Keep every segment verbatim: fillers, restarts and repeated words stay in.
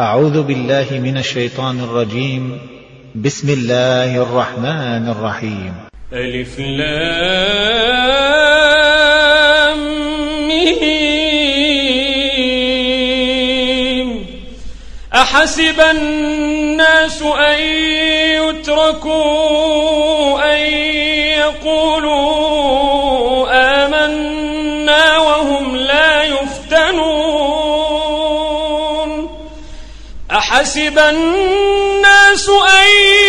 أعوذ بالله من الشيطان الرجيم. بسم الله الرحمن الرحيم. ألف لام ميم. أحسب الناس أن يتركوا أن يقولوا آمنا وهم لا يفتنون. أحسب الناس أن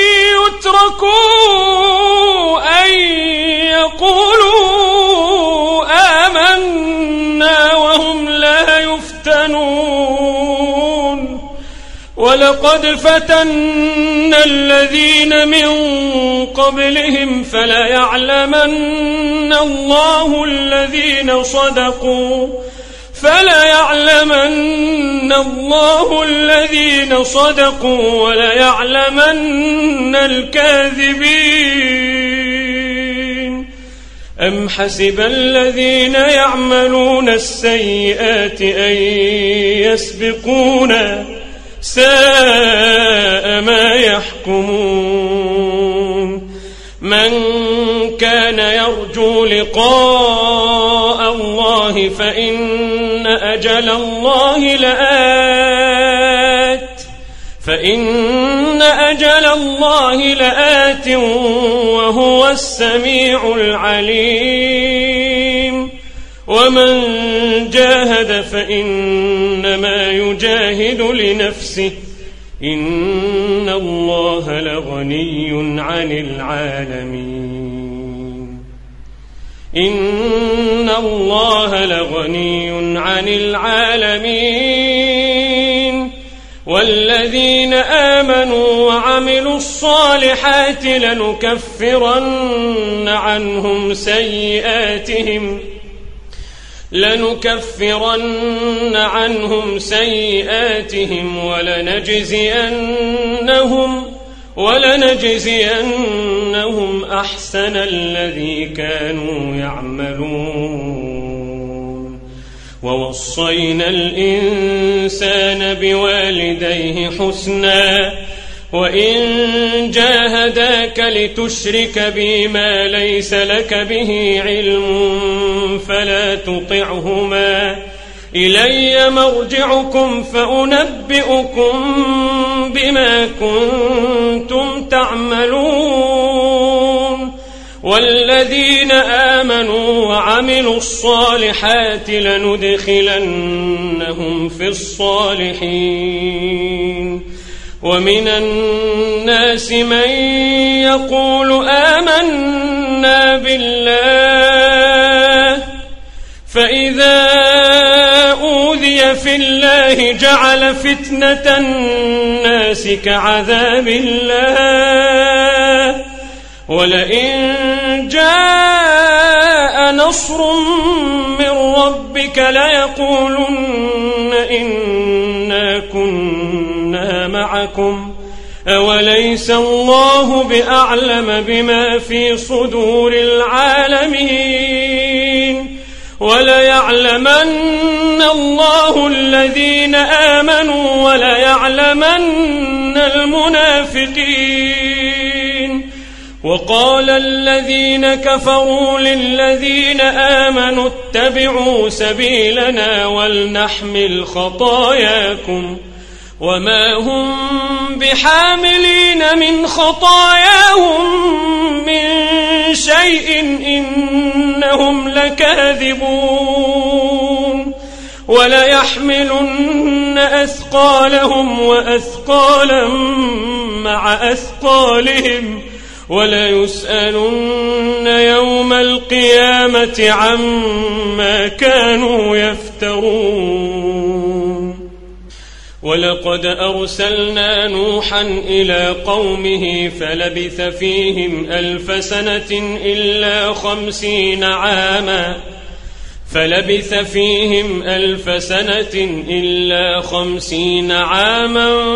يتركوا أن يقولوا آمنا وهم لا يفتنون. ولقد فتنا الذين من قبلهم فليعلمن الله الذين صدقوا فليعلمن الله الذين صدقوا وليعلمن الكاذبين. أم حسب الذين يعملون السيئات أن يسبقونا ساء ما يحكمون. من كان يرجو لقاء الله فإن أجل الله لآت فإن أجل الله لآت وهو السميع العليم. ومن جاهد فإنما يجاهد لنفسه إن الله لغني عن العالمين إن الله لغني عن العالمين. والذين آمنوا وعملوا الصالحات لنكفرن عنهم سيئاتهم لنكفرن عنهم سيئاتهم ولنجزينهم ولنجزينهم أحسن الذي كانوا يعملون. ووصينا الإنسان بوالديه حسنا وإن جاهداك لتشرك بي ما ليس لك به علم فلا تطعهما إلي مرجعكم فأنبئكم بما كنتم تعملون. والذين آمنوا وعملوا الصالحات لندخلنهم في الصالحين. ومن الناس من يقول آمنا بالله فإذا أوذي في الله جعل فتنة الناس كعذاب الله. ولئن جاء نصر من ربك ليقولن إنا كنا معكم أوليس الله بأعلم بما في صدور العالمين. وليعلمن الله الذين آمنوا وليعلمن المنافقين. وقال الذين كفروا للذين آمنوا اتبعوا سبيلنا ولنحمل خطاياكم وما هم بحاملين من خطاياهم من شيء إنهم لكاذبون. وليحملن أثقالهم وأثقالا مع أثقالهم وليسألن يوم القيامة عما كانوا يفترون. ولقد أرسلنا نوحا إلى قومه فلبث فيهم ألف سنة إلا خمسين عاما فلبث فيهم ألف سنة إلا خمسين عاما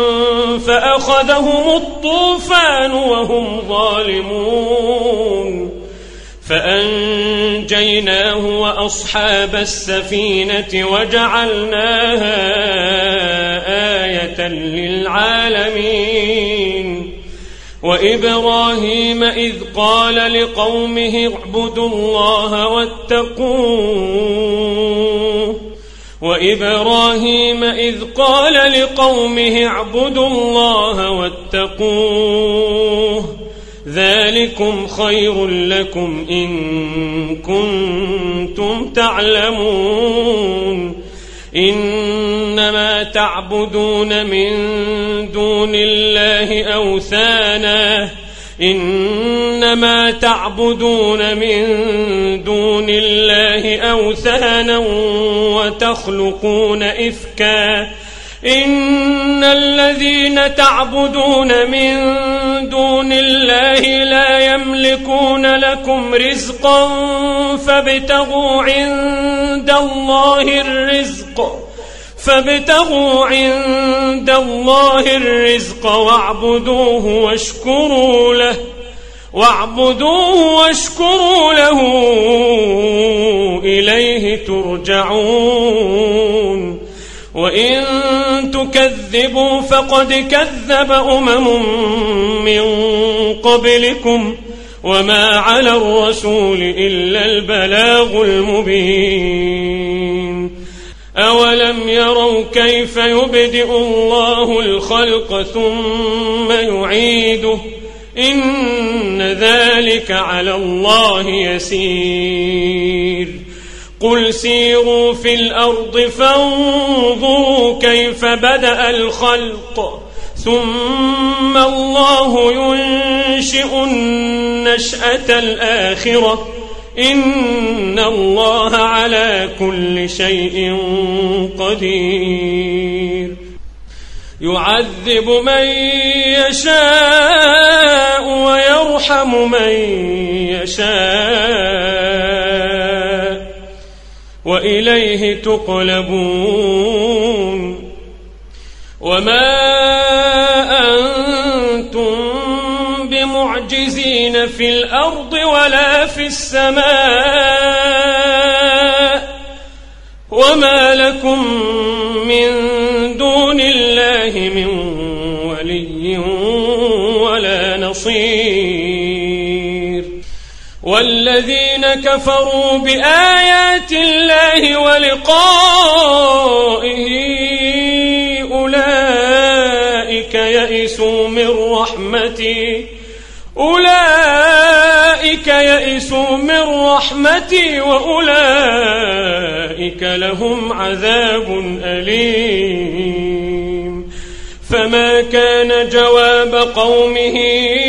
فأخذهم الطوفان وهم ظالمون فأنجيناه وأصحاب السفينة وجعلناها آية للعالمين وإبراهيم إذ قال لقومه اعبدوا الله واتقوه وإبراهيم إذ قال لقومه اعبدوا الله واتقوه ذلكم خير لكم إن كنتم تعلمون إنما تعبدون من دون الله أوثانا إنما تعبدون من دون الله أوثانا وتخلقون إفكا إن الذين تعبدون من دون الله لا يملكون لكم رزقا فابتغوا عند الله الرزق فابتغوا عند الله الرزق واعبدوه واشكروا له واعبدوه واشكروا له إليه ترجعون وإن تكذبوا فقد كذب أمم من قبلكم وما على الرسول إلا البلاغ المبين أولم يروا كيف يبدئ الله الخلق ثم يعيده إن ذلك على الله يسير قل سيروا في الأرض فانظروا كيف بدأ الخلق ثم الله ينشئ النشأة الآخرة إن الله على كل شيء قدير يعذب من يشاء ويرحم من يشاء وإليه تقلبون وما أنتم بمعجزين في الأرض ولا في السماء وما لكم من دون الله من ولي ولا نصير والذين كفروا بآيات الله ولقائه أولئك يئسوا من رحمتي أولئك يئسوا من رحمتي وأولئك لهم عذاب أليم فما كان جواب قومه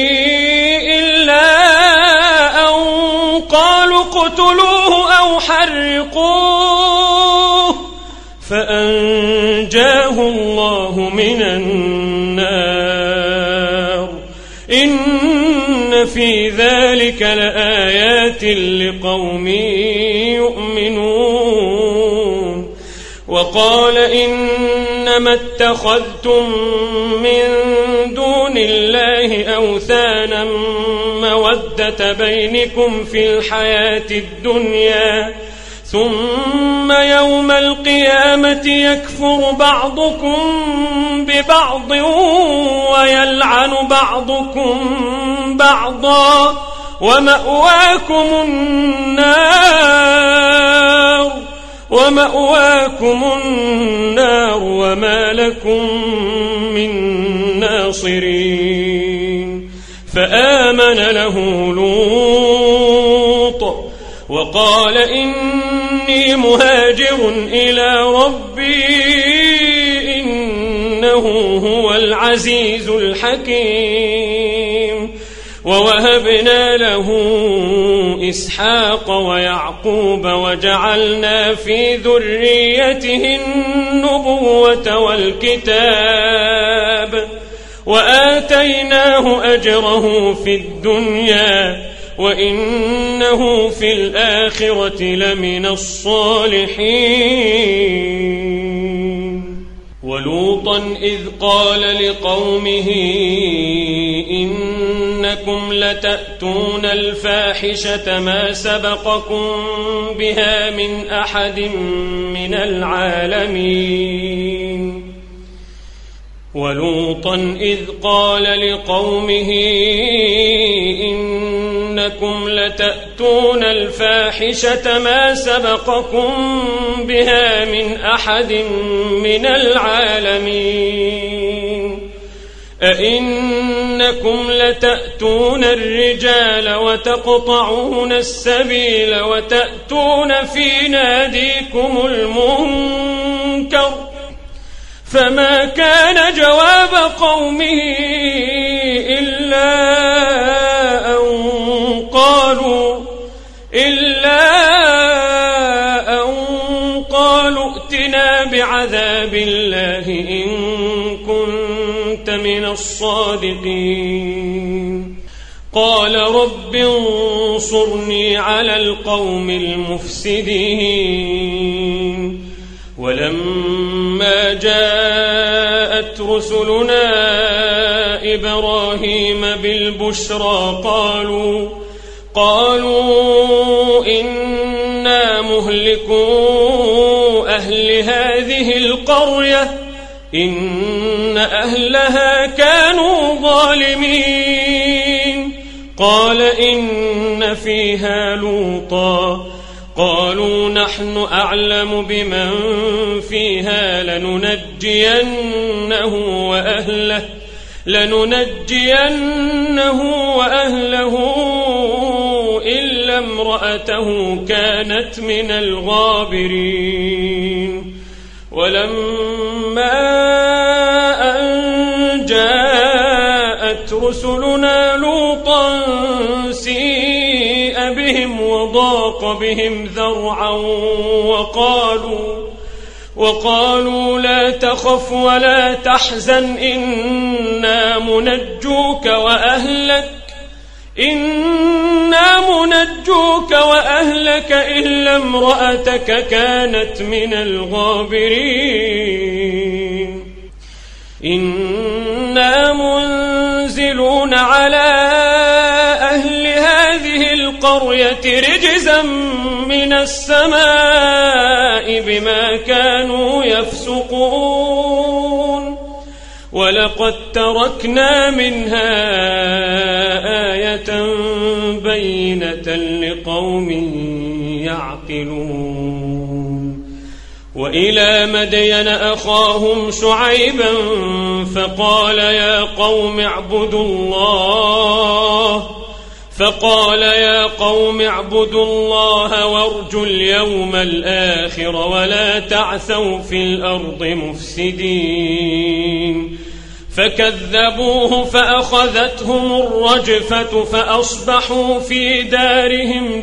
إلا أن قالوا اقتلوه أو حرقوه فأنجاه الله من النار إن في ذلك لآيات لقوم يؤمنون وقال إنما اتخذتم من دون الله أوثانا مودة بينكم في الحياة الدنيا ثم يوم القيامة يكفر بعضكم ببعض ويلعن بعضكم بعضا ومأواكم النار ومأواكم النار وما لكم من ناصرين فآمن له لوط وقال إني مهاجر إلى ربي إنه هو العزيز الحكيم ووهبنا له إسحاق ويعقوب وجعلنا في ذريته النبوة والكتاب وآتيناه أجره في الدنيا وإنه في الآخرة لمن الصالحين ولوطا إذ قال لقومه إن إنكم لتأتون الفاحشة ما سبقكم بها من أحد من العالمين ولوطا إذ قال لقومه إنكم لتأتون الفاحشة ما سبقكم بها من أحد من العالمين أئنكم لتأتون الرجال وتقطعون السبيل وتأتون في ناديكم المنكر فما كان جواب قومه إلا أن قالوا إلا أن قالوا ائتنا بعذاب الله إن كنت من الصادقين قال رب انصرني على القوم المفسدين ولما جاءت رسلنا إبراهيم بالبشرى قالوا قالوا إنا مهلكو أهل هذه القرية إن أهلها كانوا ظالمين قال إن فيها لوطا قالوا نحن أعلم بمن فيها لننجينه وأهله لننجينه وأهله إلا امرأته كانت من الغابرين ولما أن جاءت رسلنا لوطا سيء بهم وضاق بهم ذرعا وقالوا وقالوا لا تخف ولا تحزن إنا منجوك وأهلك إنا منجوك وأهلك إلا امرأتك كانت من الغابرين إنا منزلون على أهل هذه القرية رجزا من السماء بما كانوا يفسقون ولقد تركنا منها آية بينة لقوم يعقلون وإلى مدين أخاهم شعيبا فقال يا قوم اعبدوا الله فقال يا قوم اعبدوا الله وارجوا اليوم الآخر ولا تعثوا في الأرض مفسدين فكذبوه فأخذتهم الرجفة فأصبحوا في دارهم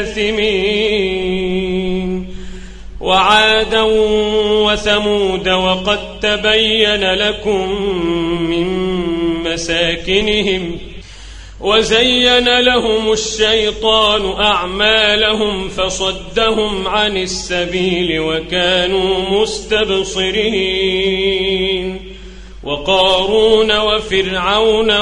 جاثمين وعادا وثمود وقد تبين لكم من مساكنهم وزين لهم الشيطان أعمالهم فصدهم عن السبيل وكانوا مستبصرين وقارون وفرعون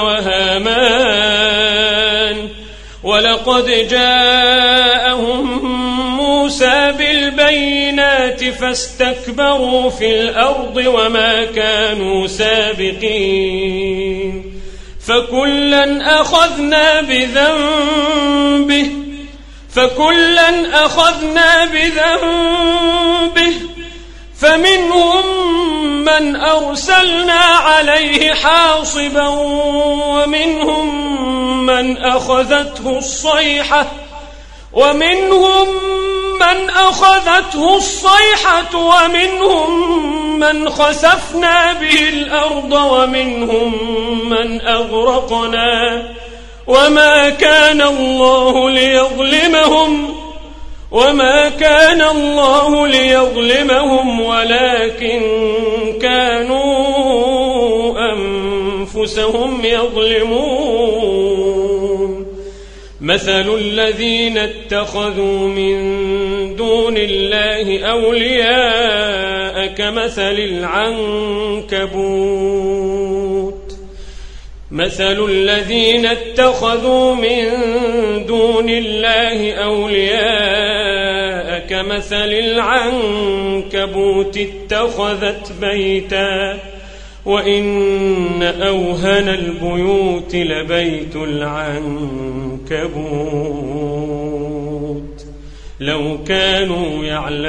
وهامان ولقد جاءهم موسى بالبينات فاستكبروا في الأرض وما كانوا سابقين فكلا أخذنا بذنبه فكلا أخذنا بذنبه فمنهم من أرسلنا عليه حاصبا ومنهم من أخذته الصيحة ومنهم من أخذته الصيحة ومنهم من خسفنا به الأرض ومنهم من أغرقنا وما كان الله ليظلمهم وما كان الله ليظلمهم ولكن كانوا أنفسهم يظلمون مثل الذين اتخذوا من دون الله أولياء، أولئك كمثل العنكبوت مثل الذين اتخذوا من دون الله أولياء كمثل العنكبوت اتخذت بيتا وإن أوهن البيوت لبيت العنكبوت لو كانوا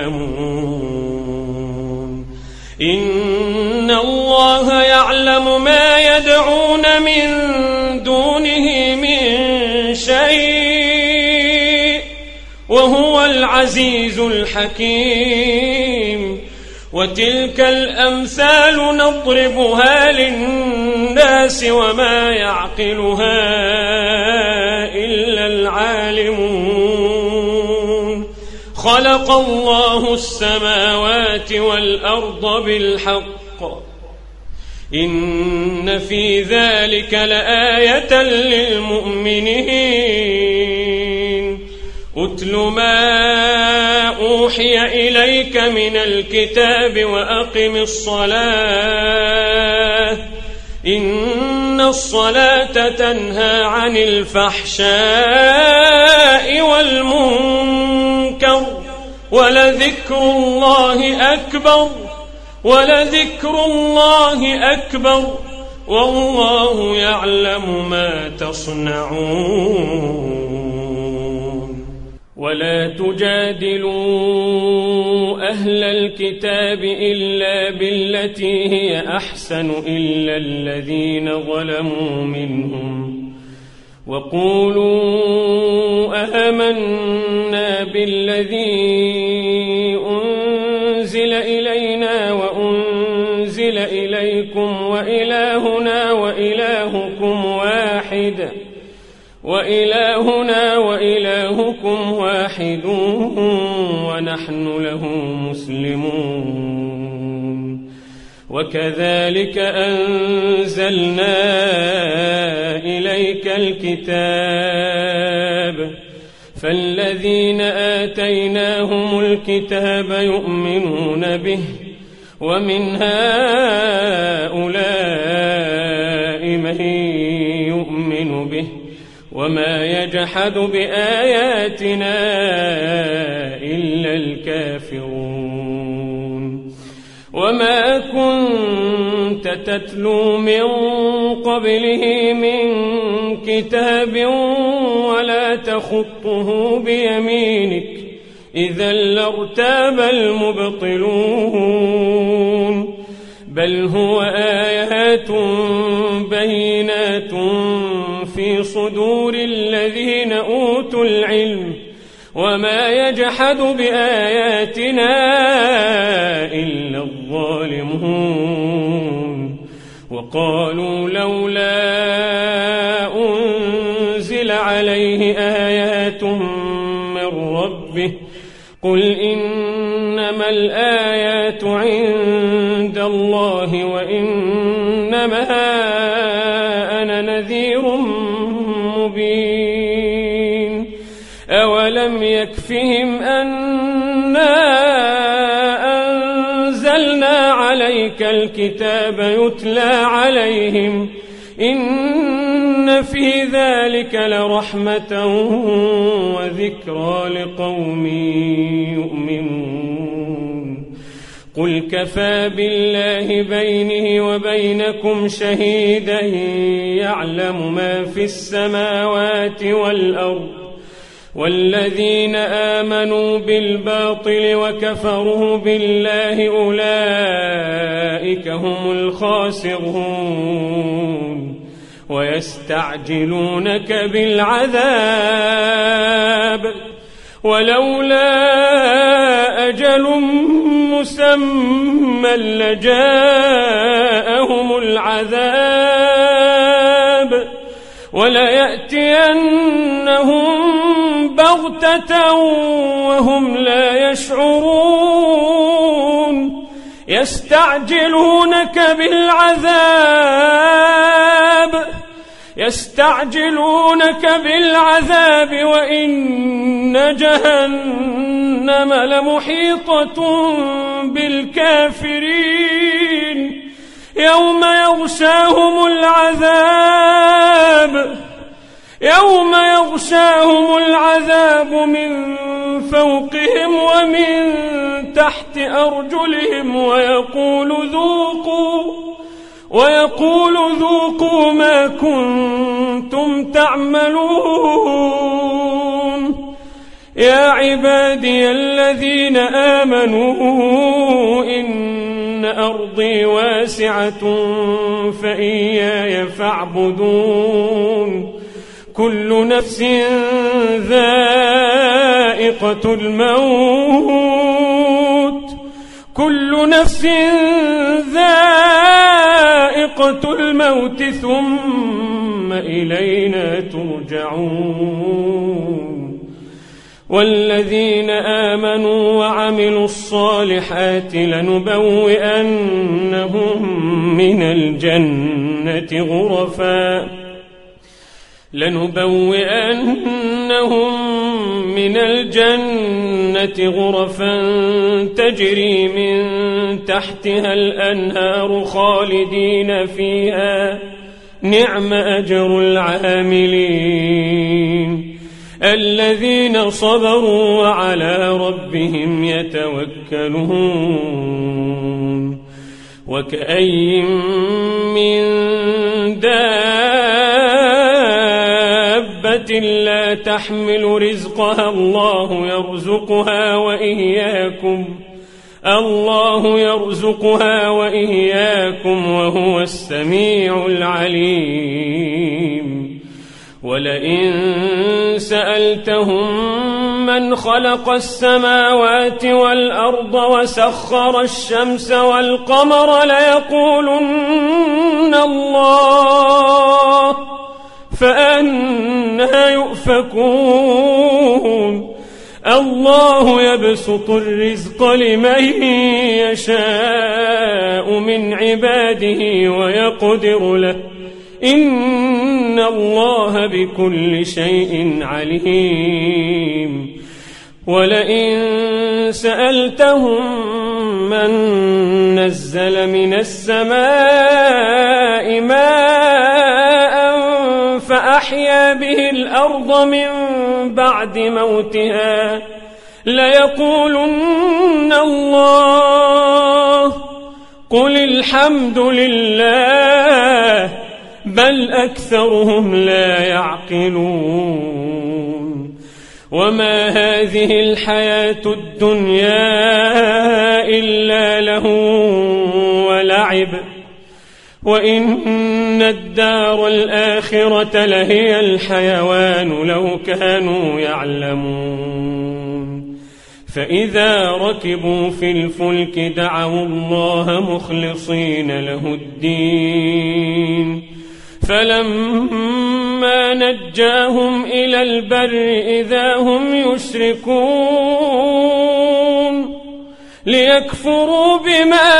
يعلمون إن الله يعلم ما يدعون من دونه من شيء وهو العزيز الحكيم وتلك الأمثال نضربها للناس وما يعقلها إلا العالمون خلق الله السماوات والأرض بالحق إن في ذلك لآية للمؤمنين أتل ما أوحي إليك من الكتاب وأقم الصلاة إن الصلاة تنهى عن الفحشاء والمنكر ولذكر الله أكبر ولذكر الله أكبر والله يعلم ما تصنعون ولا تجادلوا أهل الكتاب إلا بالتي هي أحسن إلا الذين ظلموا منهم وقولوا آمنا بالذي أنزل إلينا وأنزل إليكم وإلهنا وإلهكم واحد وإلهنا وإلهكم واحد ونحن له مسلمون وكذلك أنزلنا إليك الكتاب فالذين آتيناهم الكتاب يؤمنون به ومن هؤلاء من يؤمن به وما يجحد بآياتنا إلا الكافرون وما كنت تتلو من قبله من كتاب ولا تخطه بيمينك إذا لارتاب المبطلون بل هو آيات بينات في صدور الذين أوتوا العلم وما يجحد بآياتنا إلا الظالمون وقالوا لولا أنزل عليه آيات من ربه قل إنما الآيات عند الله وإنما أنا نذير مبين أولم يكفهم أنا أنزلنا عليك الكتاب يتلى عليهم إن في ذلك لرحمة وذكرى لقوم يؤمنون قل كفى بالله بيني وبينكم شهيدا يعلم ما في السماوات والأرض والذين آمنوا بالباطل وكفروا بالله أولئك هم الخاسرون ويستعجلونك بالعذاب ولولا أجل مسمى لجاءهم العذاب وليأتينهم بغتة وهم لا يشعرون يستعجلونك بالعذاب يستعجلونك بالعذاب وإن جهنم لمحيطة بالكافرين يوم يغشاهم العذاب يوم يغشاهم العذاب من فوقهم ومن تحت أرجلهم ويقول ذوقوا ويقول ذوقوا ما كنتم تعملون يا عبادي الذين آمنوا إن أرضي واسعة فإياي فاعبدون كل نفس ذائقة الموت كل نفس ذائقة الموت ثم إلينا ترجعون والذين آمنوا وعملوا الصالحات لنبوئنهم من الجنة غرفا لنبوئنهم من الجنة غرفا تجري من تحتها الأنهار خالدين فيها نعم أجر العاملين الذين صبروا وعلى ربهم يتوكلون وكأي من دابة لا تحمل رزقها الله يرزقها وإياكم الله يرزقها وإياكم وهو السميع العليم ولئن سألتهم من خلق السماوات والأرض وسخر الشمس والقمر ليقولن الله فأنى يؤفكون الله يبسط الرزق لمن يشاء من عباده ويقدر له إن الله بكل شيء عليم ولئن سألتهم من نزل من السماء ماء فأحيا به الأرض من بعد موتها ليقولن الله قل الحمد لله بل أكثرهم لا يعقلون وما هذه الحياة الدنيا إلا لهو ولعب وإن الدار الآخرة لهي الحيوان لو كانوا يعلمون فإذا ركبوا في الفلك دعوا الله مخلصين له الدين فلما نجاهم إلى البر إذا هم يشركون ليكفروا بما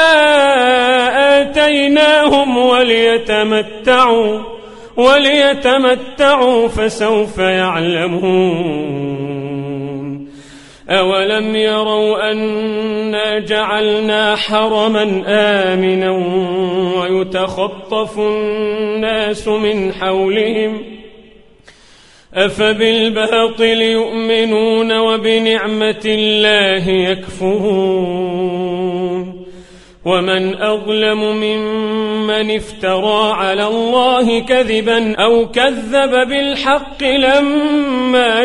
آتيناهم وليتمتعوا وليتمتعوا فسوف يعلمون أولم يروا أنا جعلنا حرما آمنا ويتخطف الناس من حولهم أفبالباطل يؤمنون وبنعمة الله يكفرون ومن أظلم ممن افترى على الله كذبا أو كذب بالحق لما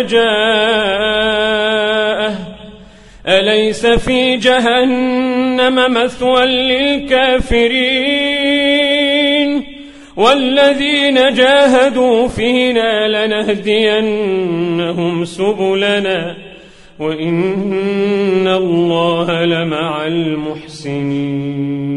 جاءه أليس في جهنم مثوى للكافرين والذين جاهدوا فينا لنهدينهم سبلنا وإن الله لمع المحسنين